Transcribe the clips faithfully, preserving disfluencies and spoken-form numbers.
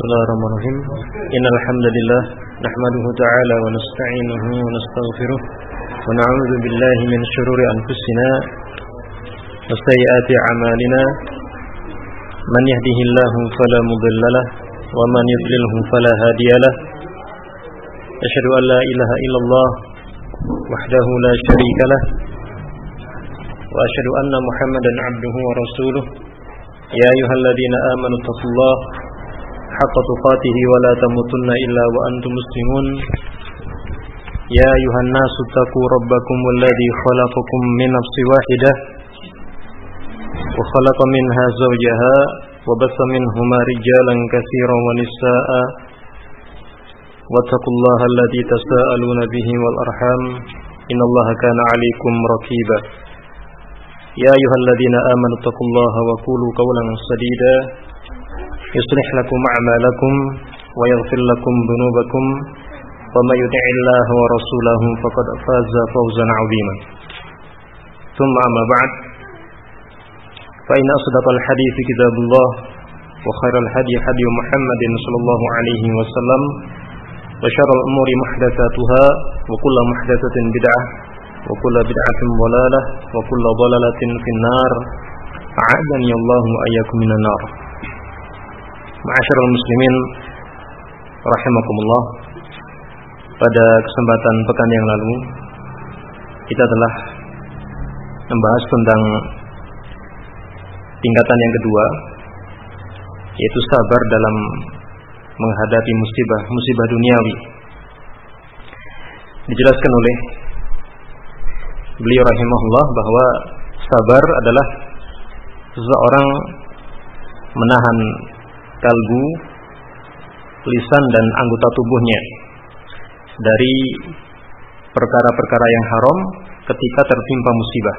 Bismillahirrahmanirrahim. Innal hamdalillah nahmaduhu ta'ala wa nasta'inuhu wa nastaghfiruh wa na'udzu billahi min shururi anfusina wa sayyiati a'malina. Man yahdihillahu fala mudilla lahu wa man yudlilhu fala hadiya lahu. Asyhadu an la ilaha illallah wahdahu la syarika lahu wa asyhadu anna Muhammadan 'abduhu wa rasuluh. Ya ayyuhalladzina amanu taqullaha haqqa tuqatih wa la tamutunna illa wa antum muslimun. Ya ayuhan nasu taqu rabbakum alladhi khalaqakum min nafsin wahidah wa khalaqa minha zawjaha wa bassa minhuma rijalan katsiran wa nisaa'a wattaqullaha alladhi tasaaluna bihi wal arham innallaha kana 'alaykum raqiba. Ya ayyuhalladzina amanu taqullaha wa qulu qawlan sadida yuslih lakum a'malakum wa yaghfir lakum dhunubakum wa may yuti'illaha wa rasulahu faqad faza fawzan 'aziman. Tsumma amma ba'd, fa inna asdaqal hadithi kitabullah wa khairal hadi hadi Muhammadin sallallahu alaihi wasallam wa syarrul umuri muhdatsatuha wa kullu muhdatsatin bid'ah wa kullu bid'atin dhalalah wa kullu dhalalatin finnar. A'adani Allahu ayyakum minan nar. Ma'asyiral muslimin rahimakumullah. Pada kesempatan pekan yang lalu kita telah membahas tentang tingkatan yang kedua, yaitu sabar dalam menghadapi musibah, musibah duniawi. Dijelaskan oleh beliau rahimahullah bahwa sabar adalah seseorang menahan kalbu, lisan dan anggota tubuhnya dari perkara-perkara yang haram ketika tertimpa musibah.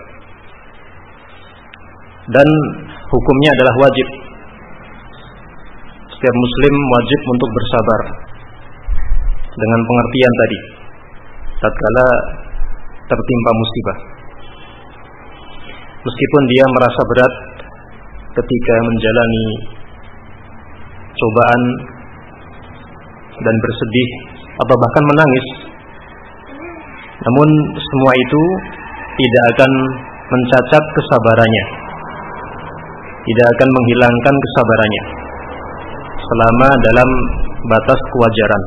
Dan hukumnya adalah wajib. Setiap muslim wajib untuk bersabar dengan pengertian tadi tatkala tertimpa musibah. Meskipun dia merasa berat ketika menjalani cobaan dan bersedih atau bahkan menangis, namun semua itu tidak akan mencacat kesabarannya, tidak akan menghilangkan kesabarannya selama dalam batas kewajaran.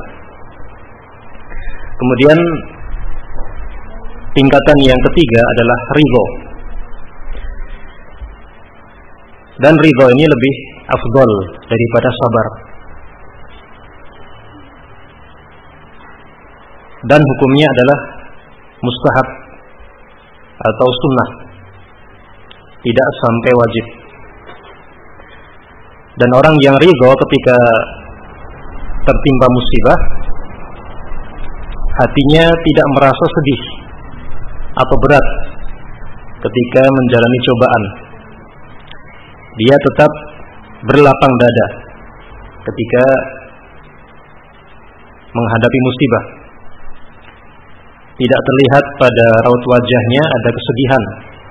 Kemudian tingkatan yang ketiga adalah ridho. Dan ridho ini lebih afdol daripada sabar. Dan hukumnya adalah mustahab atau sunnah, tidak sampai wajib. Dan orang yang ridho ketika tertimpa musibah, hatinya tidak merasa sedih atau berat ketika menjalani cobaan. Dia tetap berlapang dada ketika menghadapi musibah. Tidak terlihat pada raut wajahnya ada kesedihan,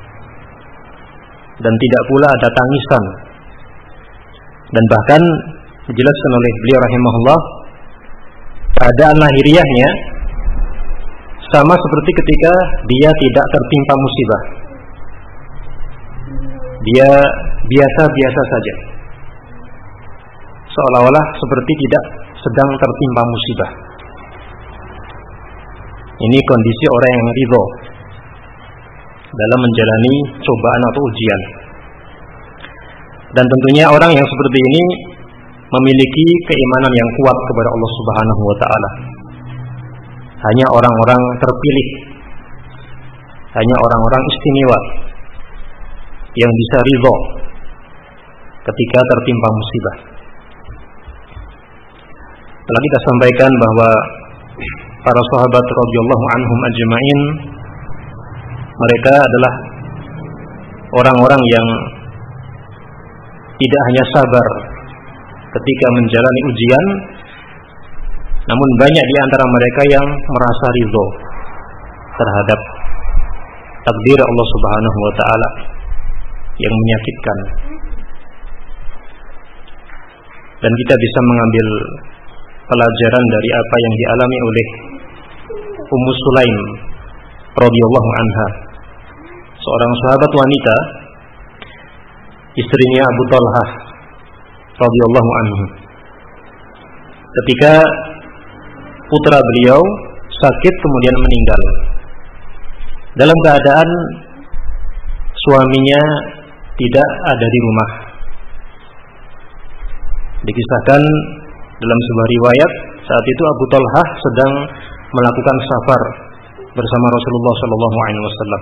dan tidak pula ada tangisan. Dan bahkan dijelaskan oleh beliau rahimahullah, keadaan lahiriahnya sama seperti ketika dia tidak tertimpa musibah. Dia biasa-biasa saja, seolah-olah seperti tidak sedang tertimpa musibah. Ini kondisi orang yang ridho dalam menjalani cobaan atau ujian. Dan tentunya orang yang seperti ini memiliki keimanan yang kuat kepada Allah Subhanahu wa ta'ala. Hanya orang-orang terpilih, hanya orang-orang istimewa yang bisa ridho ketika tertimpa musibah. Telah kita sampaikan bahwa para sahabat radhiyallahu anhum ajma'in, mereka adalah orang-orang yang tidak hanya sabar ketika menjalani ujian, namun banyak di antara mereka yang merasa ridho terhadap takdir Allah Subhanahu wa ta'ala yang menyakitkan. dan kita bisa mengambil pelajaran dari apa yang dialami oleh Ummu Sulaim radhiyallahu anha, seorang sahabat wanita, istrinya Abu Talhah radhiyallahu anhu. Ketika putra beliau sakit kemudian meninggal, dalam keadaan suaminya tidak ada di rumah. Dikisahkan dalam sebuah riwayat, saat itu Abu Talhah sedang melakukan safar bersama Rasulullah sallallahu alaihi wasallam.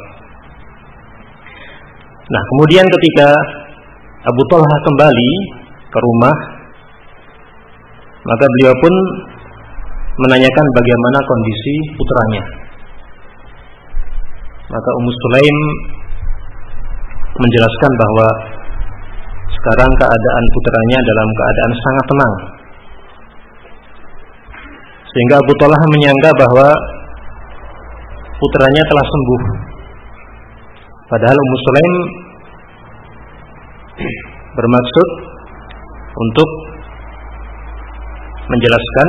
Nah, kemudian ketika Abu Talhah kembali ke rumah, maka beliau pun menanyakan bagaimana kondisi putranya. Maka Ummu Sulaim menjelaskan bahwa sekarang keadaan putranya dalam keadaan sangat tenang, sehingga Abu Talhah menyangka bahwa putranya telah sembuh. Padahal Ummu Sulaim bermaksud untuk menjelaskan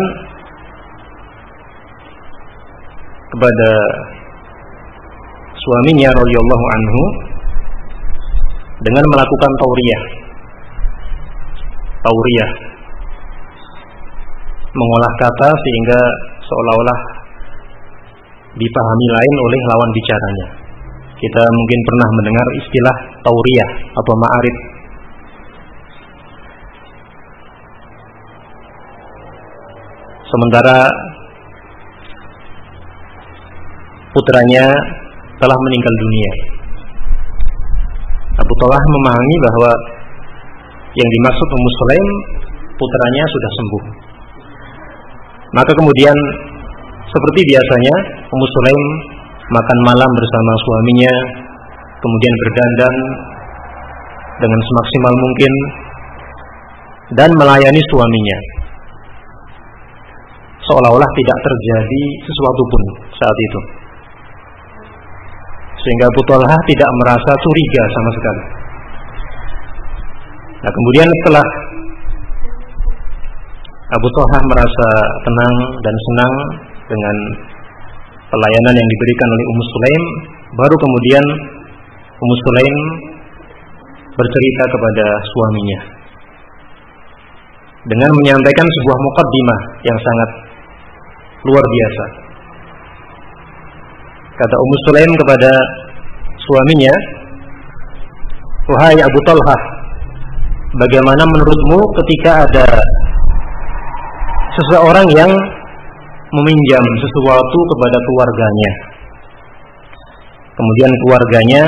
kepada suaminya radhiyallahu anhu dengan melakukan tauriyah. Tauriyah, mengolah kata sehingga seolah-olah dipahami lain oleh lawan bicaranya. Kita mungkin pernah mendengar istilah tauriyah atau ma'arif. Sementara putranya telah meninggal dunia, Abu Talhah memahami bahwa yang dimaksud Ummu Sulaim putranya sudah sembuh. Maka kemudian seperti biasanya Ummu Sulaim makan malam bersama suaminya, kemudian berdandan dengan semaksimal mungkin dan melayani suaminya, seolah-olah tidak terjadi sesuatu pun saat itu, sehingga Abu Talhah tidak merasa curiga sama sekali. Nah, kemudian setelah Abu Talhah merasa tenang dan senang dengan pelayanan yang diberikan oleh Ummu Sulaim, baru kemudian Ummu Sulaim bercerita kepada suaminya dengan menyampaikan sebuah muqaddimah yang sangat luar biasa. Kata Ummu Sulaim kepada suaminya, "Wahai Abu Talhah, bagaimana menurutmu ketika ada seseorang yang meminjam sesuatu kepada keluarganya, kemudian keluarganya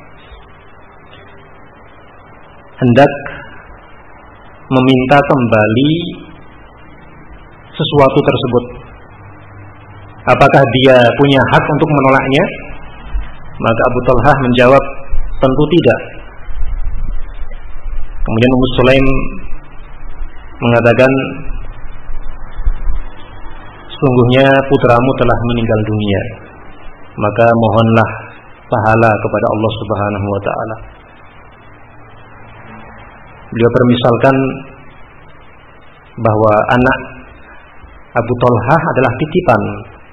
hendak meminta kembali sesuatu tersebut, apakah dia punya hak untuk menolaknya?" Maka Abu Talhah menjawab, "Tentu tidak." Kemudian Ummu Sulaim mengatakan, "Sungguhnya putramu telah meninggal dunia, maka mohonlah pahala kepada Allah Subhanahu wa taala." Beliau permisalkan bahwa anak Abu Talhah adalah titipan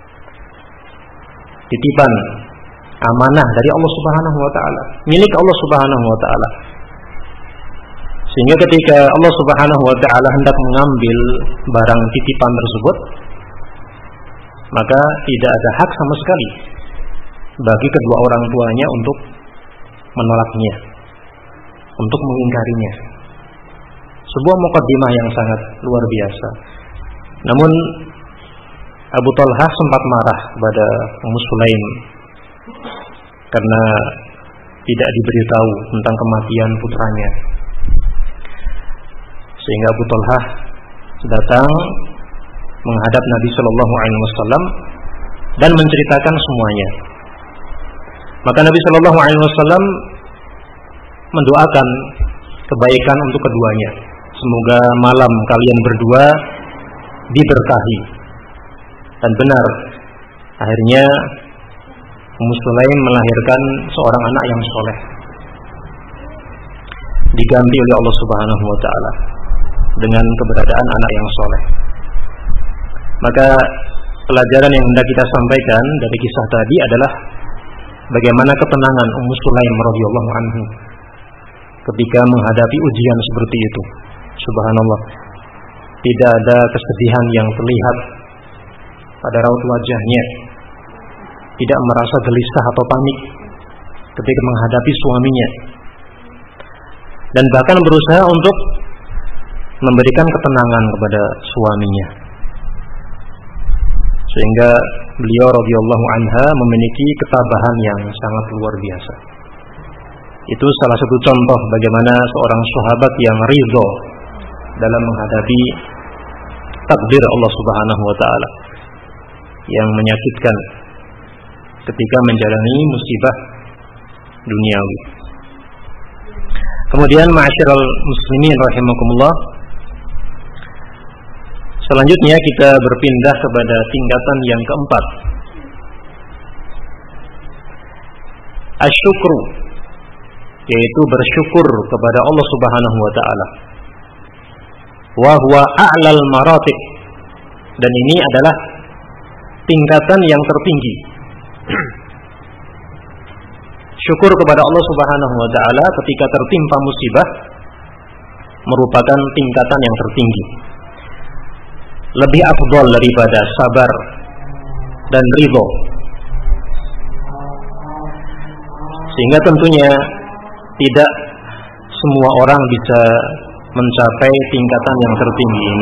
titipan amanah dari Allah Subhanahu wa taala, milik Allah Subhanahu wa taala. Sehingga ketika Allah Subhanahu wa taala hendak mengambil barang titipan tersebut, maka tidak ada hak sama sekali bagi kedua orang tuanya untuk menolaknya, untuk mengingkarinya. Sebuah muqaddimah yang sangat luar biasa. Namun Abu Talhah sempat marah kepada Ummu Sulaim karena tidak diberitahu tentang kematian putranya. Sehingga Abu Talhah datang menghadap Nabi Shallallahu Alaihi Wasallam dan menceritakan semuanya. Maka Nabi Shallallahu Alaihi Wasallam mendoakan kebaikan untuk keduanya. Semoga malam kalian berdua diberkahi. Dan benar, akhirnya Ummu Sulaim melahirkan seorang anak yang soleh, diganti oleh Allah Subhanahu Wa Taala. dengan keberadaan anak yang soleh. Maka pelajaran yang hendak kita sampaikan dari kisah tadi adalah bagaimana ketenangan Ummu Sulaim radhiyallahu anhu ketika menghadapi ujian seperti itu. Subhanallah, tidak ada kesedihan yang terlihat pada raut wajahnya, tidak merasa gelisah atau panik ketika menghadapi suaminya, dan bahkan berusaha untuk memberikan ketenangan kepada suaminya, sehingga beliau radhiyallahu anha memiliki ketabahan yang sangat luar biasa. Itu salah satu contoh bagaimana seorang sahabat yang ridho dalam menghadapi takdir Allah Subhanahu wa taala yang menyakitkan ketika menjalani musibah duniawi. Kemudian ma'asyiral muslimin rahimakumullah, selanjutnya kita berpindah kepada tingkatan yang keempat, asyukru, yaitu bersyukur kepada Allah Subhanahu wa taala. Wa huwa a'lal maratib, dan ini adalah tingkatan yang tertinggi. Syukur kepada Allah Subhanahu wa taala ketika tertimpa musibah merupakan tingkatan yang tertinggi, lebih afdal daripada sabar dan ridho. Sehingga tentunya tidak semua orang bisa mencapai tingkatan yang tertinggi ini.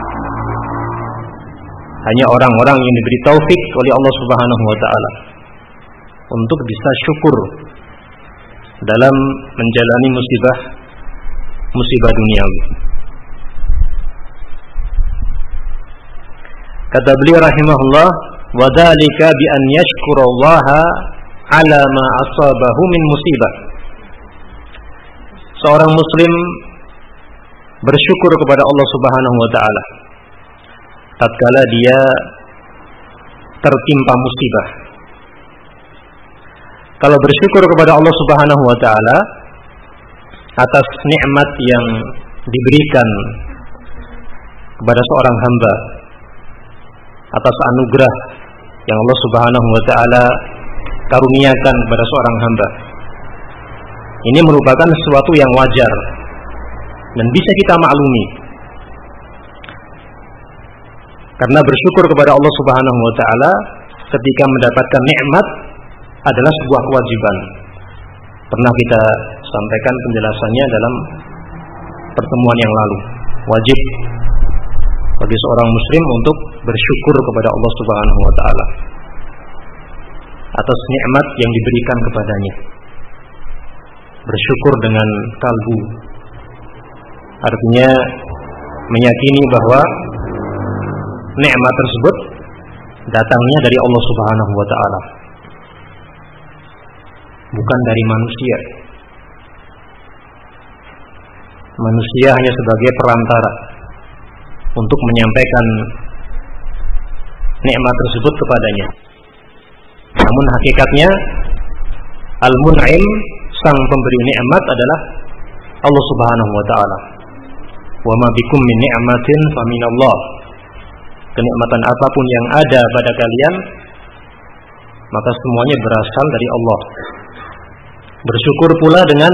Hanya orang-orang yang diberi taufik oleh Allah Subhanahu wa taala untuk bisa syukur dalam menjalani musibah musibah duniawi. Kata beliau rahimahullah, wa dzalika bi an yashkurallaha ala ma asabahu min musibah. Seorang muslim bersyukur kepada Allah Subhanahu wa taala tatkala dia tertimpa musibah. Kalau bersyukur kepada Allah Subhanahu wa taala atas nikmat yang diberikan kepada seorang hamba, atas anugerah yang Allah Subhanahu wa taala karuniakan kepada seorang hamba, ini merupakan sesuatu yang wajar dan bisa kita maklumi. Karena bersyukur kepada Allah Subhanahu wa taala ketika mendapatkan nikmat adalah sebuah kewajiban. Pernah kita sampaikan penjelasannya dalam pertemuan yang lalu. Wajib bagi seorang muslim untuk bersyukur kepada Allah Subhanahu wa taala atas nikmat yang diberikan kepadanya. Bersyukur dengan kalbu, artinya meyakini bahwa nikmat tersebut datangnya dari Allah Subhanahu wa taala, bukan dari manusia. Manusia hanya sebagai perantara untuk menyampaikan nikmat tersebut kepadanya. Namun hakikatnya Al-Mun'im, sang pemberi nikmat, adalah Allah Subhanahu wa taala. Wa ma bikum min ni'matin fa minallah. Kenikmatan apapun yang ada pada kalian, maka semuanya berasal dari Allah. Bersyukur pula dengan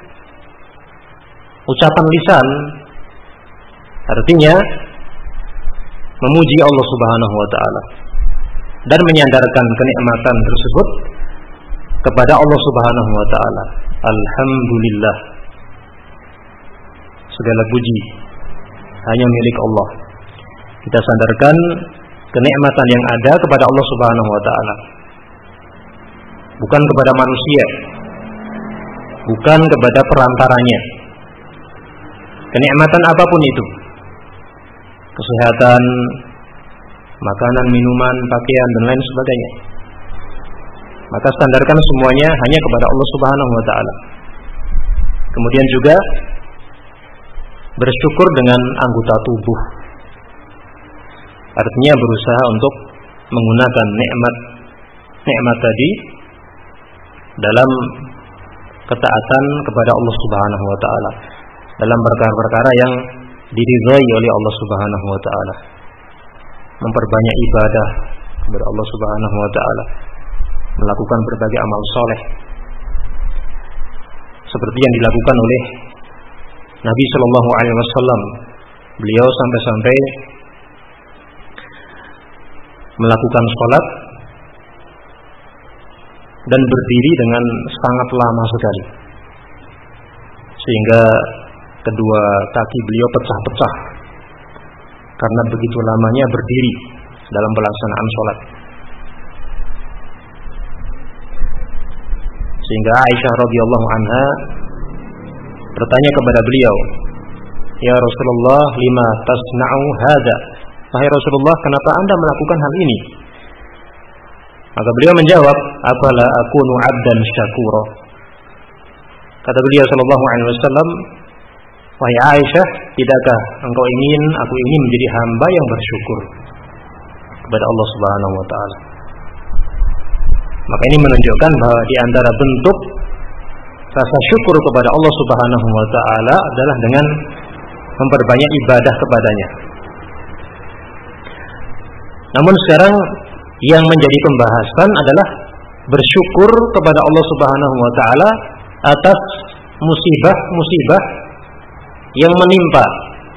ucapan lisan, artinya memuji Allah Subhanahu wa taala dan menyandarkan kenikmatan tersebut kepada Allah Subhanahu wa taala. Alhamdulillah, segala puji hanya milik Allah. Kita sandarkan kenikmatan yang ada kepada Allah Subhanahu wa taala, bukan kepada manusia, bukan kepada perantaranya. Kenikmatan apapun itu, kesehatan, makanan, minuman, pakaian, dan lain sebagainya, maka standarkan semuanya hanya kepada Allah Subhanahu wa taala. Kemudian juga bersyukur dengan anggota tubuh, artinya berusaha untuk menggunakan nikmat nikmat tadi dalam ketaatan kepada Allah Subhanahu wa taala, dalam perkara-perkara yang diridhai oleh Allah Subhanahu wa taala. Memperbanyak ibadah kepada Allah Subhanahu wa taala, melakukan berbagai amal soleh seperti yang dilakukan oleh Nabi Shallallahu Alaihi Wasallam. Beliau sampai-sampai melakukan sholat dan berdiri dengan sangat lama sekali, sehingga kedua kaki beliau pecah-pecah karena begitu lamanya berdiri dalam pelaksanaan sholat. Sehingga Aisyah radhiyallahu anha bertanya kepada beliau, "Ya Rasulullah, lima tasna'u hadza?" Wahai Rasulullah, kenapa Anda melakukan hal ini? Maka beliau menjawab, "Afala akunu 'abdan syakura?" Kata beliau sallallahu alaihi wasallam, "Wahai Aisyah, tidakkah engkau ingin aku ini menjadi hamba yang bersyukur kepada Allah Subhanahu wa taala?" Maka ini menunjukkan bahwa di antara bentuk rasa syukur kepada Allah Subhanahu wa taala adalah dengan memperbanyak ibadah kepadanya. Namun sekarang yang menjadi pembahasan adalah bersyukur kepada Allah Subhanahu wa taala atas musibah-musibah yang menimpa.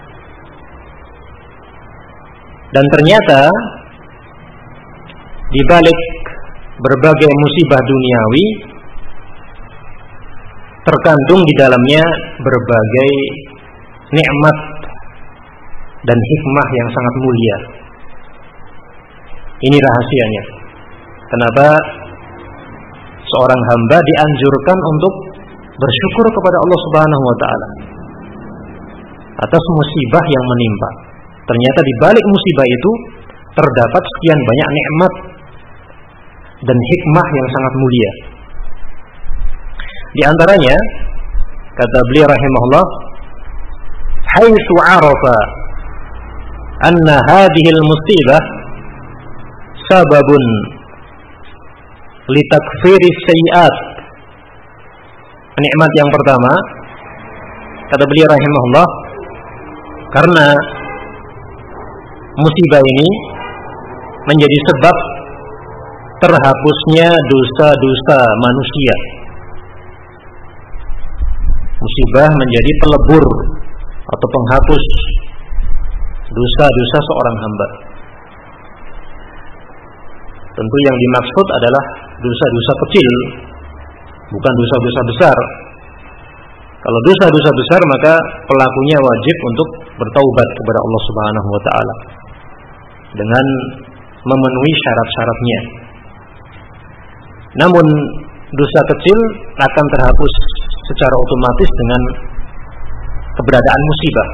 Dan ternyata di balik berbagai musibah duniawi terkandung di dalamnya berbagai nikmat dan hikmah yang sangat mulia. Ini rahasianya. Kenapa seorang hamba dianjurkan untuk bersyukur kepada Allah Subhanahu wa taala atas musibah yang menimpa. Ternyata di balik musibah itu terdapat sekian banyak nikmat dan hikmah yang sangat mulia. Di antaranya, kata beliau rahimahullah, haitsu arafa anna hadhihi al-musibah sababun litakfiri sayyi'at. Nikmat yang pertama, kata beliau rahimahullah, karena musibah ini menjadi sebab terhapusnya dosa-dosa manusia. Musibah menjadi pelebur atau penghapus dosa-dosa seorang hamba. Tentu yang dimaksud adalah dosa-dosa kecil, bukan dosa-dosa besar. Kalau dosa-dosa besar maka pelakunya wajib untuk bertaubat kepada Allah Subhanahu wa taala dengan memenuhi syarat-syaratnya. Namun dosa kecil akan terhapus secara otomatis dengan keberadaan musibah.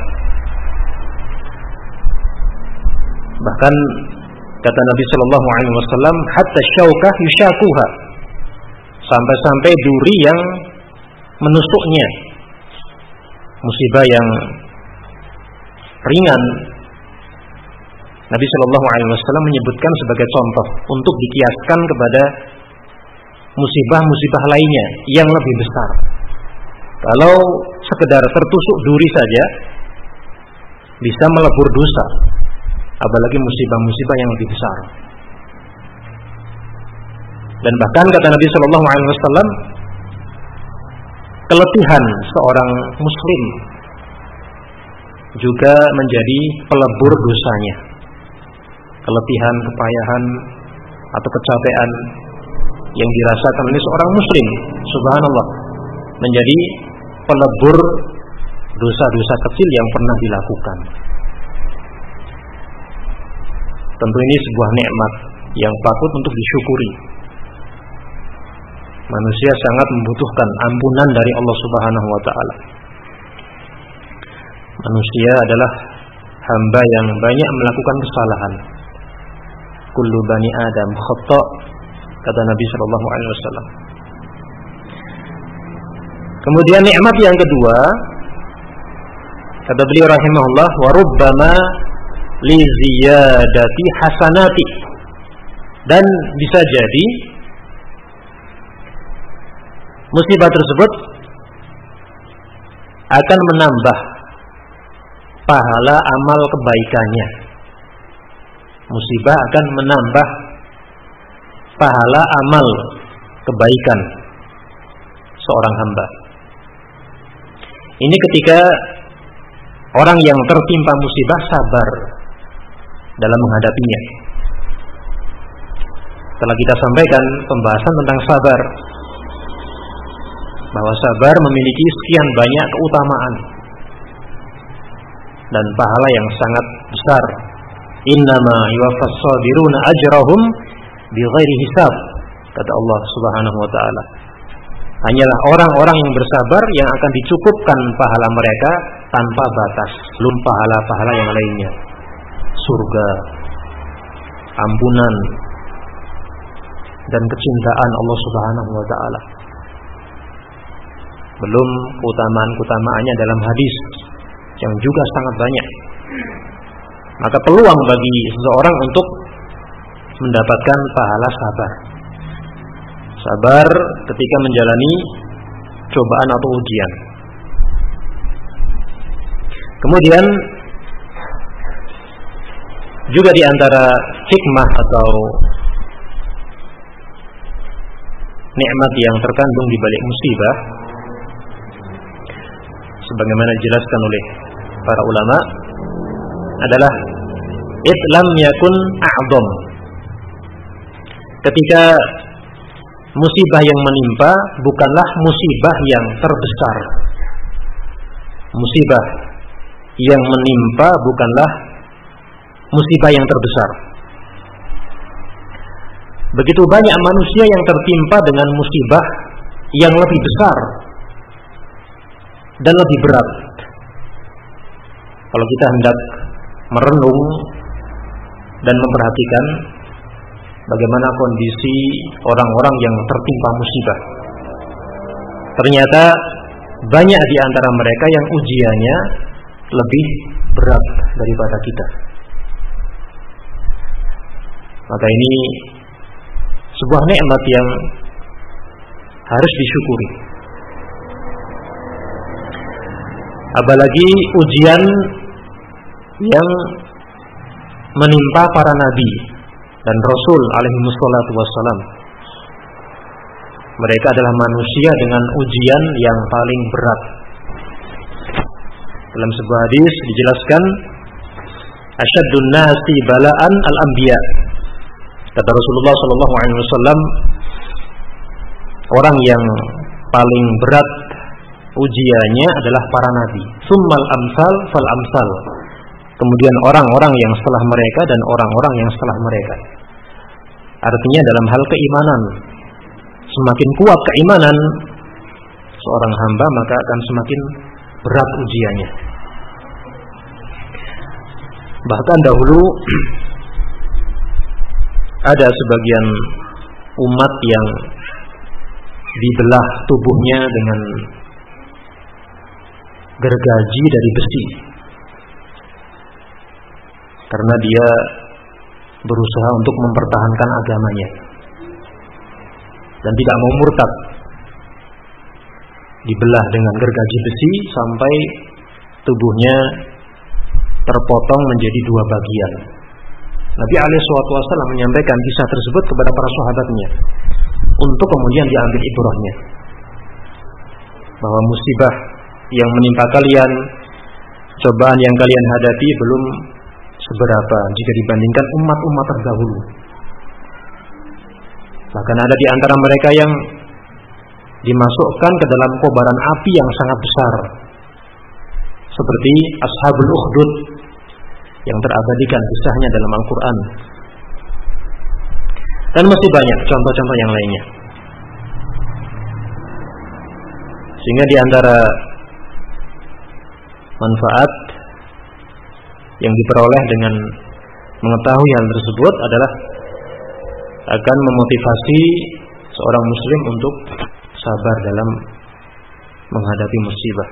Bahkan kata Nabi Shallallahu Alaihi Wasallam, hatta syaukah yushakuha, sampai-sampai duri yang menusuknya. Musibah yang ringan, Nabi Shallallahu Alaihi Wasallam menyebutkan sebagai contoh untuk dikiaskan kepada musibah-musibah lainnya yang lebih besar. Kalau sekedar tertusuk duri saja bisa melebur dosa, apalagi musibah-musibah yang lebih besar. Dan bahkan kata Nabi Shallallahu Alaihi Wasallam, keletihan seorang muslim juga menjadi pelebur dosanya. Keletihan, kepayahan atau kecapean yang dirasakan oleh seorang muslim, subhanallah, menjadi pelebur dosa-dosa kecil yang pernah dilakukan. Tentu ini sebuah nikmat yang patut untuk disyukuri. Manusia sangat membutuhkan ampunan dari Allah Subhanahu wa taala. Manusia adalah hamba yang banyak melakukan kesalahan. Kullu bani Adam khata', kata Nabi sallallahu alaihi wasallam. Kemudian nikmat yang kedua, kata beliau rahimahullah, wa rubbama li ziyadati hasanati, dan bisa jadi musibah tersebut akan menambah pahala amal kebaikannya. Musibah akan menambah pahala amal kebaikan seorang hamba. Ini ketika orang yang tertimpa musibah sabar dalam menghadapinya. Setelah kita sampaikan pembahasan tentang sabar, bahwa sabar memiliki sekian banyak keutamaan dan pahala yang sangat besar. Innama yuwaffas sabiruna ajrahum bighairi hisab, kata Allah Subhanahu wa taala. Hanyalah orang-orang yang bersabar yang akan dicukupkan pahala mereka tanpa batas, belum pahala-pahala yang lainnya. Surga, ampunan, dan kecintaan Allah Subhanahu wa taala. Belum keutamaan-keutamaannya dalam hadis yang juga sangat banyak. Maka peluang bagi seseorang untuk mendapatkan pahala sabar. Sabar ketika menjalani cobaan atau ujian. Kemudian juga di antara hikmah atau nikmat yang terkandung di balik musibah, sebagaimana dijelaskan oleh para ulama, adalah Islam yakun a'dham. Ketika musibah yang menimpa bukanlah musibah yang terbesar. Musibah yang menimpa bukanlah musibah yang terbesar. Begitu banyak manusia yang tertimpa dengan musibah yang lebih besar dan lebih berat. Kalau kita hendak merenung dan memperhatikan bagaimana kondisi orang-orang yang tertimpa musibah, ternyata banyak di antara mereka yang ujiannya lebih berat daripada kita. Maka ini sebuah nikmat yang harus disyukuri. Apalagi ujian yang menimpa para nabi dan rasul alaihi wassalatu wassalam. Mereka adalah manusia dengan ujian yang paling berat. Dalam sebuah hadis dijelaskan, asyaddun nasi bala'an al-anbiya. Kata Rasulullah sallallahu alaihi wasallam, orang yang paling berat ujiannya adalah para nabi. Summal amsal fal amsal. Kemudian orang-orang yang setelah mereka dan orang-orang yang setelah mereka. Artinya dalam hal keimanan, semakin kuat keimanan seorang hamba, maka akan semakin berat ujiannya. Bahkan dahulu ada sebagian umat yang dibelah tubuhnya dengan gergaji dari besi, karena dia berusaha untuk mempertahankan agamanya dan tidak mau murtad. Dibelah dengan gergaji besi sampai tubuhnya terpotong menjadi dua bagian. Nabi alaihi wasallam menyampaikan kisah tersebut kepada para sahabatnya untuk kemudian diambil ibrahnya, bahwa musibah yang menimpa kalian, cobaan yang kalian hadapi belum seberapa jika dibandingkan umat-umat terdahulu. Bahkan ada di antara mereka yang dimasukkan ke dalam kobaran api yang sangat besar, seperti Ashabul Ukhdud yang terabadikan kisahnya dalam Al-Quran. Dan masih banyak contoh-contoh yang lainnya. Sehingga di antara manfaat yang diperoleh dengan mengetahui hal tersebut adalah akan memotivasi seorang muslim untuk sabar dalam menghadapi musibah.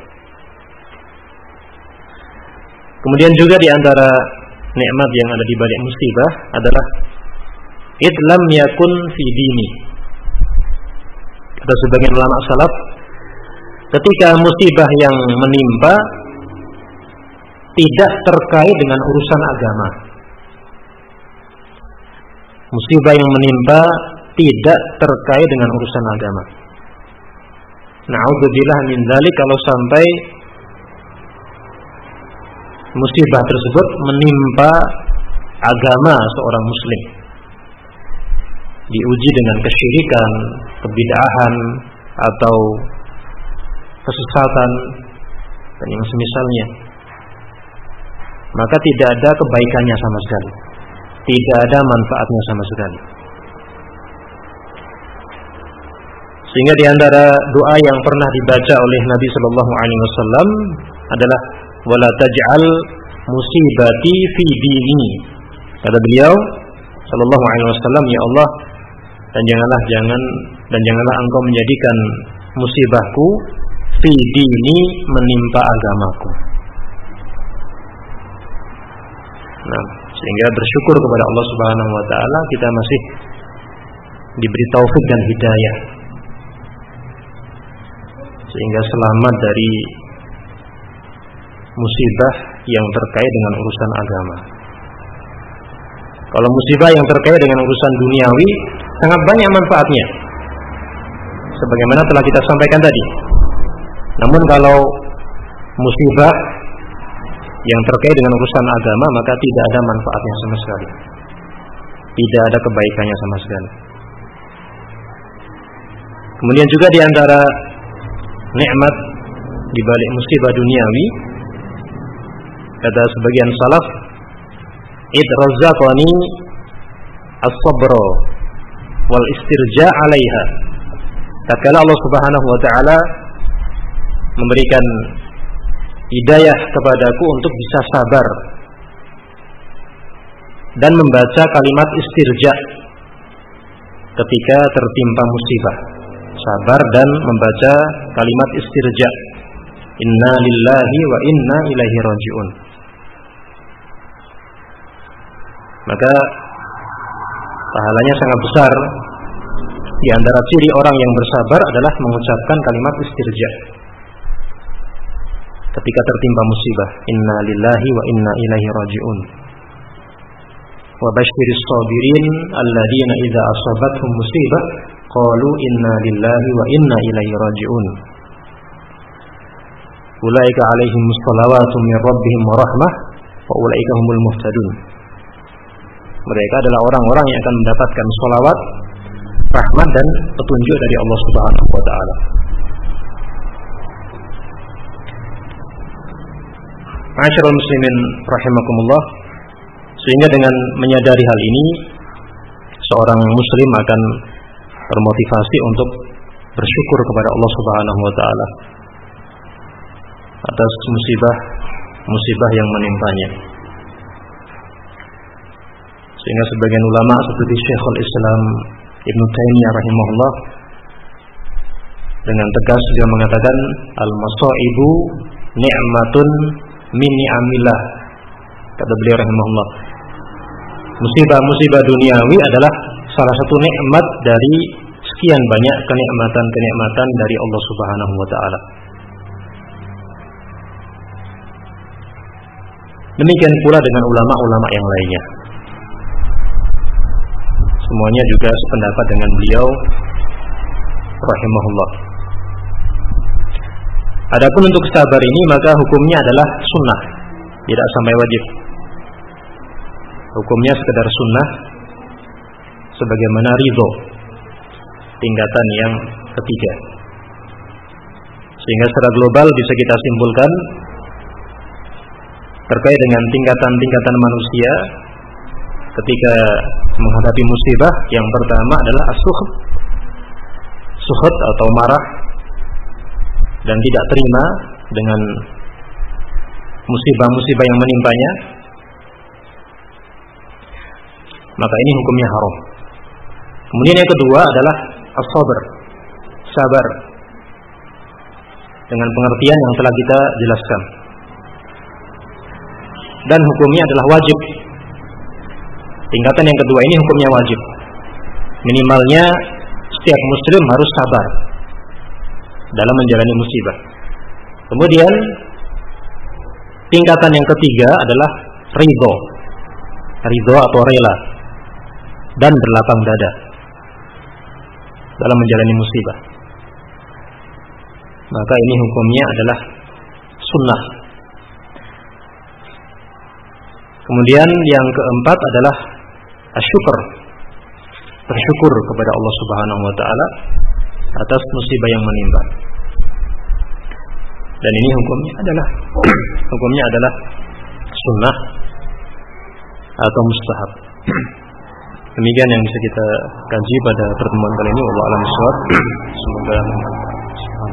Kemudian juga di antara nikmat yang ada di balik musibah adalah idlam yakun fi dini. Kata sebagian ulama salaf, ketika musibah yang menimpa tidak terkait dengan urusan agama. Musibah yang menimpa tidak terkait dengan urusan agama. Na'udzubillah min dzalik, kalau sampai musibah tersebut menimpa agama seorang muslim, diuji dengan kesyirikan, kebid'ahan atau kesesatan dan yang semisalnya, maka tidak ada kebaikannya sama sekali, tidak ada manfaatnya sama sekali. Sehingga di antara doa yang pernah dibaca oleh Nabi sallallahu alaihi wasallam adalah wala taj'al musibati fi dini. Kata beliau sallallahu alaihi wasallam, ya Allah, dan janganlah jangan dan janganlah engkau menjadikan musibahku fi dini, menimpa agamaku. Nah, sehingga bersyukur kepada Allah Subhanahu wa taala kita masih diberi taufik dan hidayah sehingga selamat dari musibah yang terkait dengan urusan agama. Kalau musibah yang terkait dengan urusan duniawi sangat banyak manfaatnya, sebagaimana telah kita sampaikan tadi. Namun kalau musibah yang terkait dengan urusan agama, maka tidak ada manfaatnya sama sekali, tidak ada kebaikannya sama sekali. Kemudian juga di antara nikmat di balik musibah duniawi, kata sebagian salaf, id razaqani as-sabra wal istirja 'alaiha. Tatkala Allah Subhanahu wa taala memberikan hidayah kepadaku untuk bisa sabar dan membaca kalimat istirja ketika tertimpa musibah. Sabar dan membaca kalimat istirja. Inna lillahi wa inna ilaihi raji'un. Maka pahalanya sangat besar. Di antara ciri orang yang bersabar adalah mengucapkan kalimat istirja ketika tertimpa musibah. Inna lillahi wa inna ilaihi raji'un. Wa basyiris sabirin alladzina idza asabatuhum musibah qalu inna lillahi wa inna ilaihi raji'un. Ulaika alaihim shalawatu min rabbihim wa rahmah wa ulaika humul muhtadun. Mereka adalah orang-orang yang akan mendapatkan shalawat, rahmat dan petunjuk dari Allah Subhanahu wa taala. Ma'asyiral muslimin rahimakumullah, sehingga dengan menyadari hal ini seorang muslim akan termotivasi untuk bersyukur kepada Allah Subhanahu wa taala atas musibah musibah yang menimpanya. Sehingga sebagian ulama seperti Syekhul Islam Ibnu Taimiyah rahimahullah dengan tegas dia mengatakan al-masaibu ni'matun min ni'amillah. Kata beliau rahimahullah, musibah-musibah duniawi adalah salah satu nikmat dari sekian banyak kenikmatan-kenikmatan dari Allah Subhanahu wa taala. Demikian pula dengan ulama-ulama yang lainnya. Semuanya juga sependapat dengan beliau rahimahullah. Adapun untuk sabar ini maka hukumnya adalah sunnah, tidak sampai wajib. Hukumnya sekedar sunnah, sebagaimana ridho, tingkatan yang ketiga. Sehingga secara global bisa kita simpulkan terkait dengan tingkatan-tingkatan manusia ketika menghadapi musibah, yang pertama adalah as-sukht, sukht atau marah dan tidak terima dengan musibah-musibah yang menimpanya, maka ini hukumnya haram. Kemudian yang kedua adalah as-sabr, sabar, dengan pengertian yang telah kita jelaskan, dan hukumnya adalah wajib. Tingkatan yang kedua ini hukumnya wajib. Minimalnya setiap muslim harus sabar dalam menjalani musibah. Kemudian tingkatan yang ketiga adalah ridho, ridho atau rela dan berlapang dada dalam menjalani musibah. Maka ini hukumnya adalah sunnah. Kemudian yang keempat adalah asyukur, bersyukur kepada Allah Subhanahu wa taala atas musibah yang menimpa. Dan ini hukumnya adalah hukumnya adalah sunnah atau mustahab. Demikian yang bisa kita kaji pada pertemuan kali ini. Wallahu a'lam bishawab. Semoga